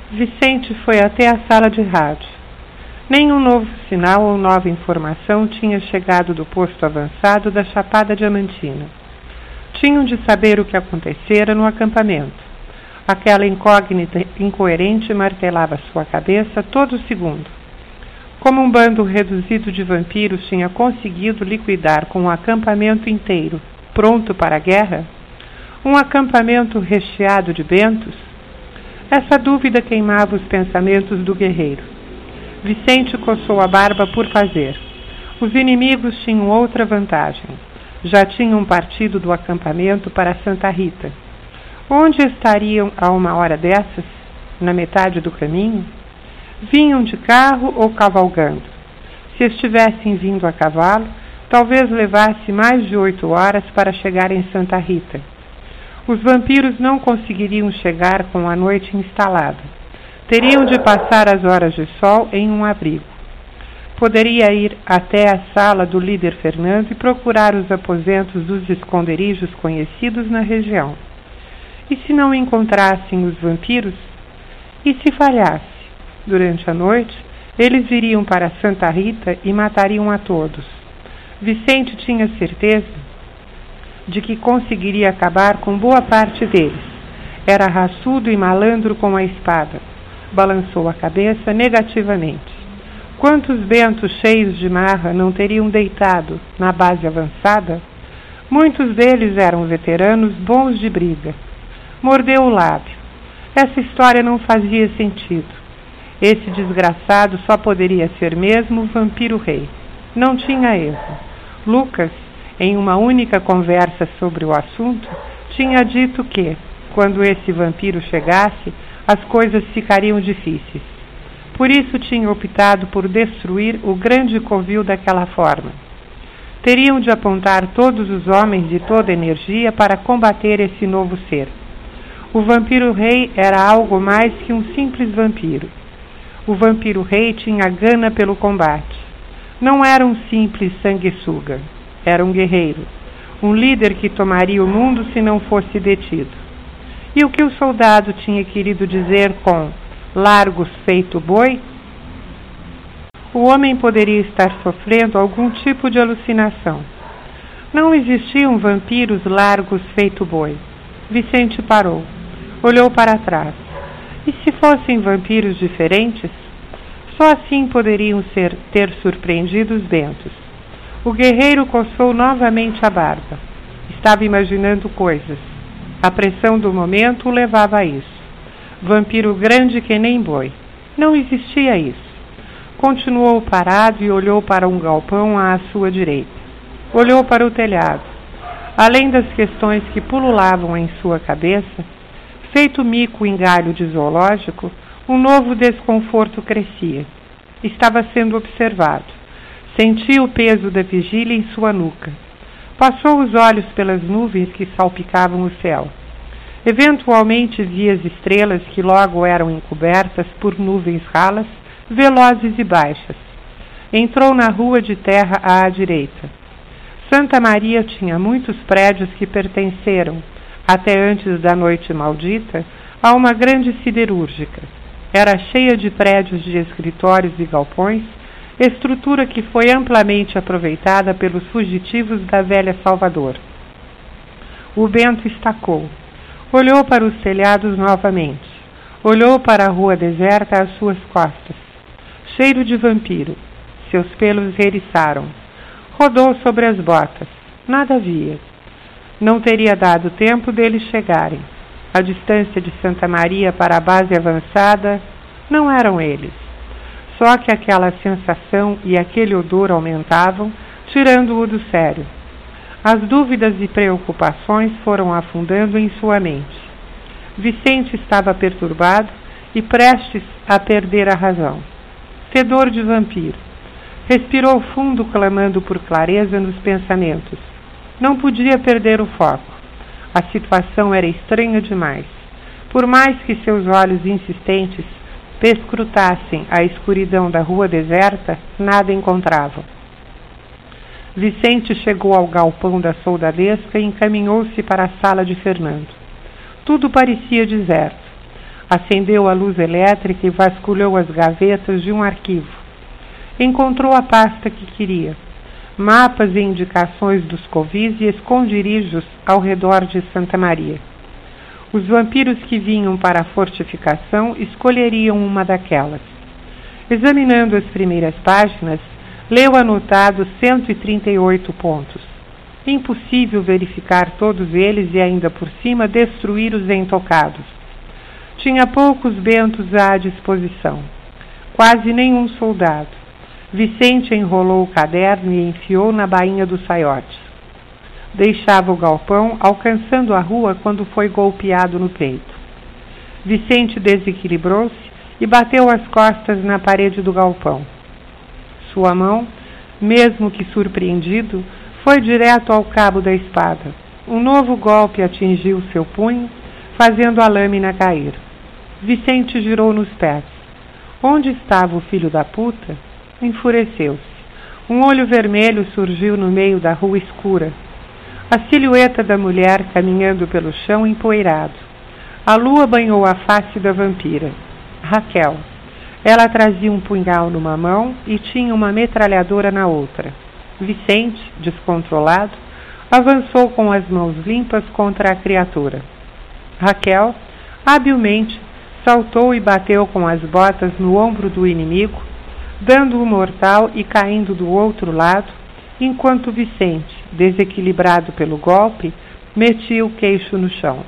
Vicente foi até a sala de rádio. Nenhum novo sinal ou nova informação tinha chegado do posto avançado da Chapada Diamantina. Tinham de saber o que acontecera no acampamento. Aquela incógnita incoerente martelava sua cabeça todo segundo. Como um bando reduzido de vampiros tinha conseguido liquidar com um acampamento inteiro, pronto para a guerra? Um acampamento recheado de bentos? Essa dúvida queimava os pensamentos do guerreiro. Vicente coçou a barba por fazer. Os inimigos tinham outra vantagem. Já tinham partido do acampamento para Santa Rita. Onde estariam a uma hora dessas? Na metade do caminho? Vinham de carro ou cavalgando? Se estivessem vindo a cavalo, talvez levasse mais de 8 horas para chegar em Santa Rita. Os vampiros não conseguiriam chegar com a noite instalada. Teriam de passar as horas de sol em um abrigo. Poderia ir até a sala do líder Fernando e procurar os aposentos dos esconderijos conhecidos na região. E se não encontrassem os vampiros? E se falhasse? Durante a noite, eles viriam para Santa Rita e matariam a todos. Vicente tinha certeza de que conseguiria acabar com boa parte deles. Era raçudo e malandro com a espada. Balançou a cabeça negativamente. Quantos bentos cheios de marra não teriam deitado na base avançada? Muitos deles eram veteranos bons de briga. Mordeu o lábio. Essa história não fazia sentido. Esse desgraçado só poderia ser mesmo o vampiro rei. Não tinha erro. Lucas, em uma única conversa sobre o assunto, tinha dito que, quando esse vampiro chegasse, as coisas ficariam difíceis. Por isso tinha optado por destruir o grande covil daquela forma. Teriam de apontar todos os homens de toda energia para combater esse novo ser. O vampiro rei era algo mais que um simples vampiro. O vampiro rei tinha gana pelo combate. Não era um simples sanguessuga. Era um guerreiro. Um líder que tomaria o mundo se não fosse detido. E o que o soldado tinha querido dizer com largos feito boi? O homem poderia estar sofrendo algum tipo de alucinação. Não existiam vampiros largos feito boi. Vicente parou. Olhou para trás. E se fossem vampiros diferentes? Só assim poderiam ter surpreendido os bentos. O guerreiro coçou novamente a barba. Estava imaginando coisas. A pressão do momento o levava a isso. Vampiro grande que nem boi. Não existia isso. Continuou parado e olhou para um galpão à sua direita. Olhou para o telhado. Além das questões que pululavam em sua cabeça, feito mico em galho de zoológico, um novo desconforto crescia. Estava sendo observado. Sentia o peso da vigília em sua nuca. Passou os olhos pelas nuvens que salpicavam o céu. Eventualmente via as estrelas que logo eram encobertas por nuvens ralas, velozes e baixas. Entrou na rua de terra à direita. Santa Maria tinha muitos prédios que pertenceram, até antes da noite maldita, a uma grande siderúrgica. Era cheia de prédios de escritórios e galpões, estrutura que foi amplamente aproveitada pelos fugitivos da velha Salvador. O Bento estacou. Olhou para os telhados novamente. Olhou para a rua deserta às suas costas. Cheiro de vampiro. Seus pelos eriçaram. Rodou sobre as botas. Nada havia. Não teria dado tempo deles chegarem. A distância de Santa Maria para a base avançada não eram eles. Só que aquela sensação e aquele odor aumentavam, tirando-o do sério. As dúvidas e preocupações foram afundando em sua mente. Vicente estava perturbado e prestes a perder a razão. Fedor de vampiro. Respirou fundo, clamando por clareza nos pensamentos. Não podia perder o foco. A situação era estranha demais. Por mais que seus olhos insistentes perscrutassem a escuridão da rua deserta, nada encontravam. Vicente chegou ao galpão da soldadesca e encaminhou-se para a sala de Fernando. Tudo parecia deserto. Acendeu a luz elétrica e vasculhou as gavetas de um arquivo. Encontrou a pasta que queria. Mapas e indicações dos covis e esconderijos ao redor de Santa Maria. Os vampiros que vinham para a fortificação escolheriam uma daquelas. Examinando as primeiras páginas, leu anotado 138 pontos. Impossível verificar todos eles e ainda por cima destruir os intocados. Tinha poucos bentos à disposição. Quase nenhum soldado. Vicente enrolou o caderno e enfiou na bainha dos saiotes. Deixava o galpão, alcançando a rua quando foi golpeado no peito. Vicente desequilibrou-se e bateu as costas na parede do galpão. Sua mão, mesmo que surpreendido, foi direto ao cabo da espada. Um novo golpe atingiu seu punho, fazendo a lâmina cair. Vicente girou nos pés. Onde estava o filho da puta? Enfureceu-se. Um olho vermelho surgiu no meio da rua escura. A silhueta da mulher caminhando pelo chão empoeirado. A lua banhou a face da vampira. Raquel. Ela trazia um punhal numa mão e tinha uma metralhadora na outra. Vicente, descontrolado, avançou com as mãos limpas contra a criatura. Raquel, habilmente, saltou e bateu com as botas no ombro do inimigo, dando o mortal e caindo do outro lado, enquanto Vicente, desequilibrado pelo golpe, metia o queixo no chão.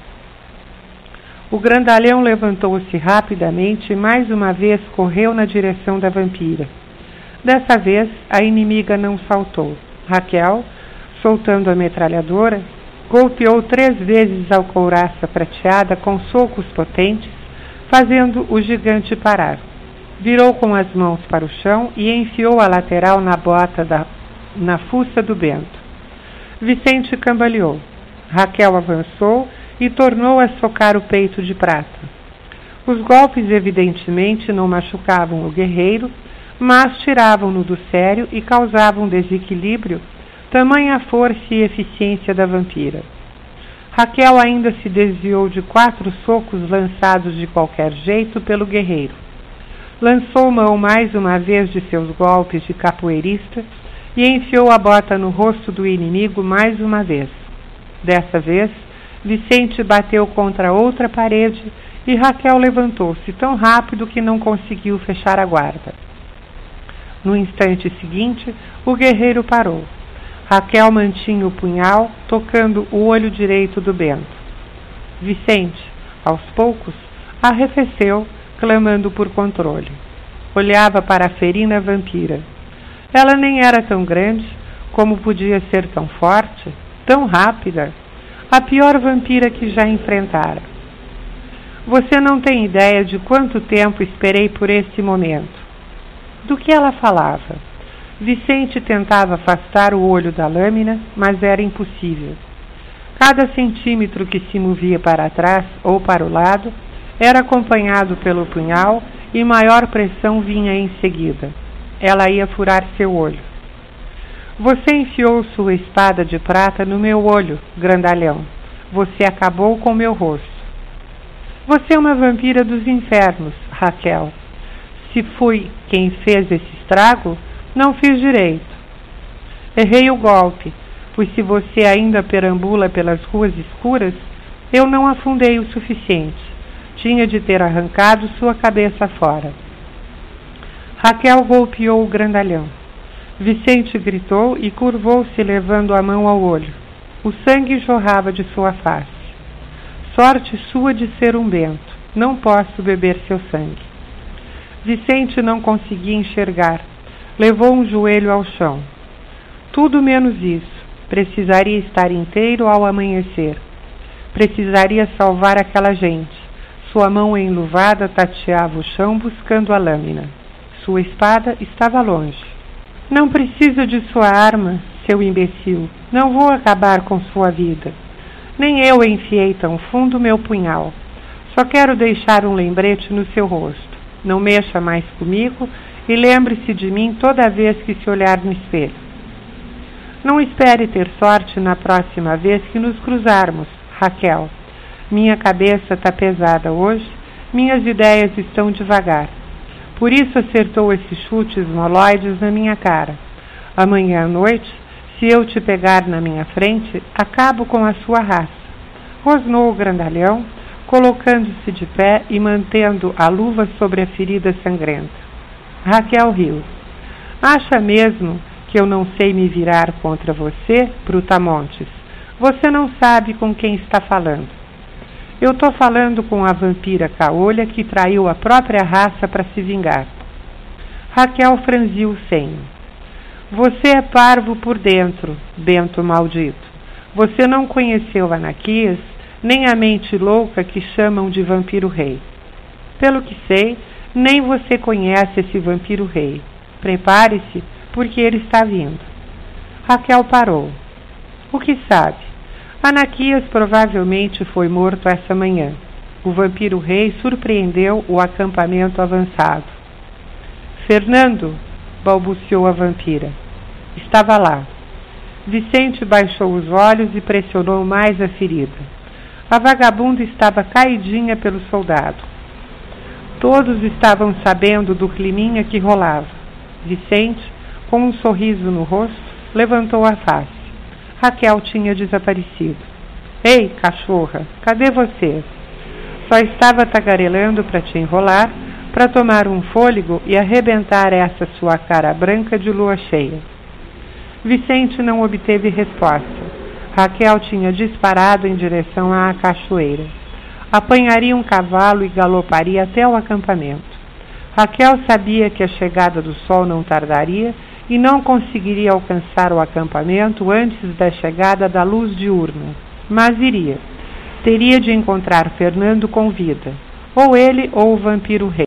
O grandalhão levantou-se rapidamente e mais uma vez correu na direção da vampira. Dessa vez, a inimiga não saltou. Raquel, soltando a metralhadora, golpeou 3 vezes a couraça prateada com socos potentes, fazendo o gigante parar. Virou com as mãos para o chão e enfiou a lateral na bota na fuça do bento. Vicente cambaleou. Raquel avançou e tornou a socar o peito de prata. Os golpes evidentemente não machucavam o guerreiro, mas tiravam-no do sério e causavam desequilíbrio, tamanha a força e eficiência da vampira. Raquel ainda se desviou de 4 socos lançados de qualquer jeito pelo guerreiro. Lançou mão mais uma vez de seus golpes de capoeirista e enfiou a bota no rosto do inimigo mais uma vez. Dessa vez, Vicente bateu contra outra parede e Raquel levantou-se tão rápido que não conseguiu fechar a guarda. No instante seguinte, o guerreiro parou. Raquel mantinha o punhal, tocando o olho direito do bento. Vicente, aos poucos, arrefeceu, clamando por controle. Olhava para a ferina vampira. Ela nem era tão grande, como podia ser tão forte, tão rápida, a pior vampira que já enfrentara. Você não tem ideia de quanto tempo esperei por esse momento. Do que ela falava? Vicente tentava afastar o olho da lâmina, mas era impossível. Cada centímetro que se movia para trás ou para o lado era acompanhado pelo punhal e maior pressão vinha em seguida. Ela ia furar seu olho. Você enfiou sua espada de prata no meu olho, grandalhão. Você acabou com meu rosto. Você é uma vampira dos infernos, Raquel. Se fui quem fez esse estrago, não fiz direito. Errei o golpe, pois se você ainda perambula pelas ruas escuras, eu não afundei o suficiente. Tinha de ter arrancado sua cabeça fora. Raquel golpeou o grandalhão. Vicente gritou e curvou-se levando a mão ao olho. O sangue jorrava de sua face. Sorte sua de ser um bento. Não posso beber seu sangue. Vicente não conseguia enxergar. Levou um joelho ao chão. Tudo menos isso. Precisaria estar inteiro ao amanhecer. Precisaria salvar aquela gente. Sua mão enluvada tateava o chão buscando a lâmina. Sua espada estava longe. Não preciso de sua arma, seu imbecil. Não vou acabar com sua vida. Nem eu enfiei tão fundo meu punhal. Só quero deixar um lembrete no seu rosto. Não mexa mais comigo e lembre-se de mim toda vez que se olhar no espelho. Não espere ter sorte na próxima vez que nos cruzarmos, Raquel. Minha cabeça está pesada hoje Minhas ideias estão devagar. Por isso acertou esses chutes moloides na minha cara. Amanhã à noite, se eu te pegar na minha frente, acabo com a sua raça. Rosnou o grandalhão, colocando-se de pé e mantendo a luva sobre a ferida sangrenta. Raquel riu. Acha mesmo que eu não sei me virar contra você, Brutamontes? Você não sabe com quem está falando. Eu estou falando com a vampira caolha que traiu a própria raça para se vingar. Raquel franziu o senho. Você é parvo por dentro, Bento maldito. Você não conheceu Anaquias, nem a mente louca que chamam de vampiro-rei. Pelo que sei, nem você conhece esse vampiro-rei. Prepare-se, porque ele está vindo. Raquel parou. O que sabe? Anaquias provavelmente foi morto essa manhã. O vampiro-rei surpreendeu o acampamento avançado. Fernando, balbuciou a vampira. Estava lá. Vicente baixou os olhos e pressionou mais a ferida. A vagabunda estava caidinha pelo soldado. Todos estavam sabendo do climinha que rolava. Vicente, com um sorriso no rosto, levantou a face. Raquel tinha desaparecido. Ei, cachorra, cadê você? Só estava tagarelando para te enrolar, para tomar um fôlego e arrebentar essa sua cara branca de lua cheia. Vicente não obteve resposta. Raquel tinha disparado em direção à cachoeira. Apanharia um cavalo e galoparia até o acampamento. Raquel sabia que a chegada do sol não tardaria e não conseguiria alcançar o acampamento antes da chegada da luz diurna. Mas iria. Teria de encontrar Fernando com vida. Ou ele ou o vampiro-rei.